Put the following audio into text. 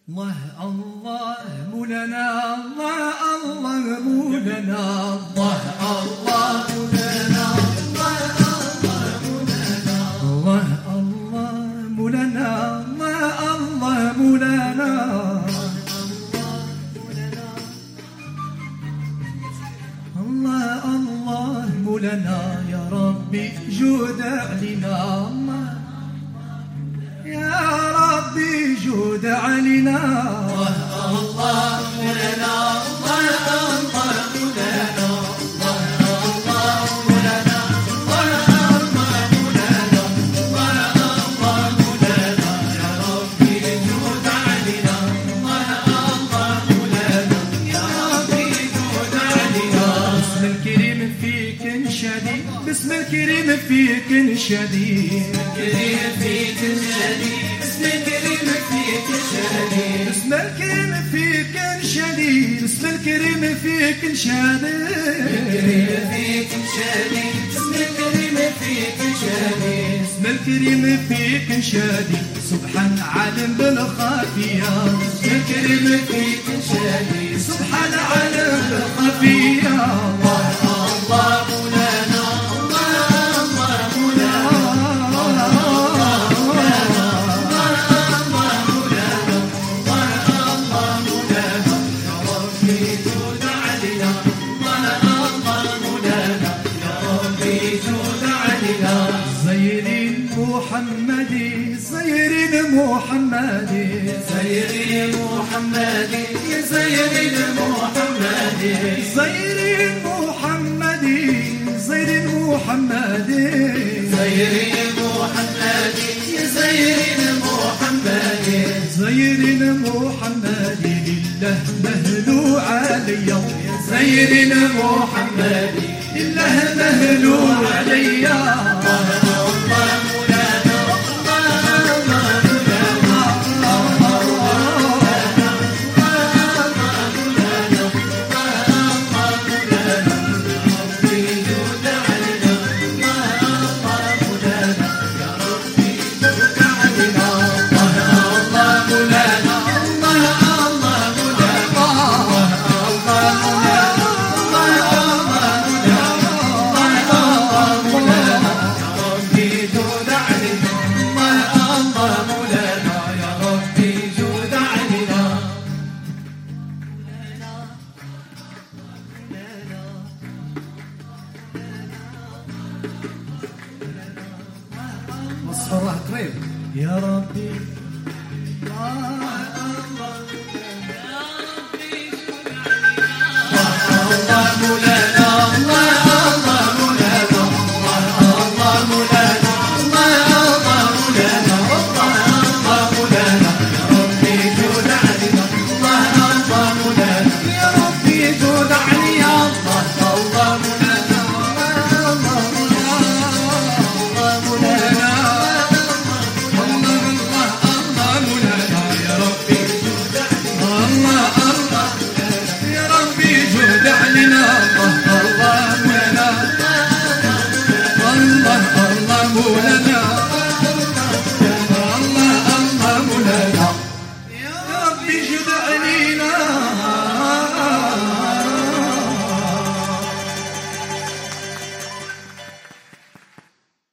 الله الله مولانا الله الله مولانا الله الله مولانا الله الله مولانا الله الله مولانا الله الله مولانا يا ربي جود علينا يا ربي جود علينا الله الله مولانا الله الله مولانا الله الله مولانا الله الله مولانا الله الله مولانا يا ربي جود علينا الله الله مولانا يا ربي جود علينا بسم الكريم فيك نشدي بسم الكريم فيك نشدي كريم فيك نشدي اسم الكريم فيك نشدي بسم الكريم فيك نشدي بسم الكريم فيك نشدي كريم فيك نشدي اسم الكريم فيك نشدي اسم الكريم فيك نشدي سبحان عالم بالخفية اسم الكريم فيك نشدي سبحان عالم بالخفية الله الله مولانا الله الله مولانا محمدي زيرين محمدي زيرين محمدي يا زيرين محمدي زيرين محمدي زيرين محمدي زيرين محمدي يا زيرين محمدي زيرين محمدي لله مهلو عليا زيرين محمدي لله مهلو عليا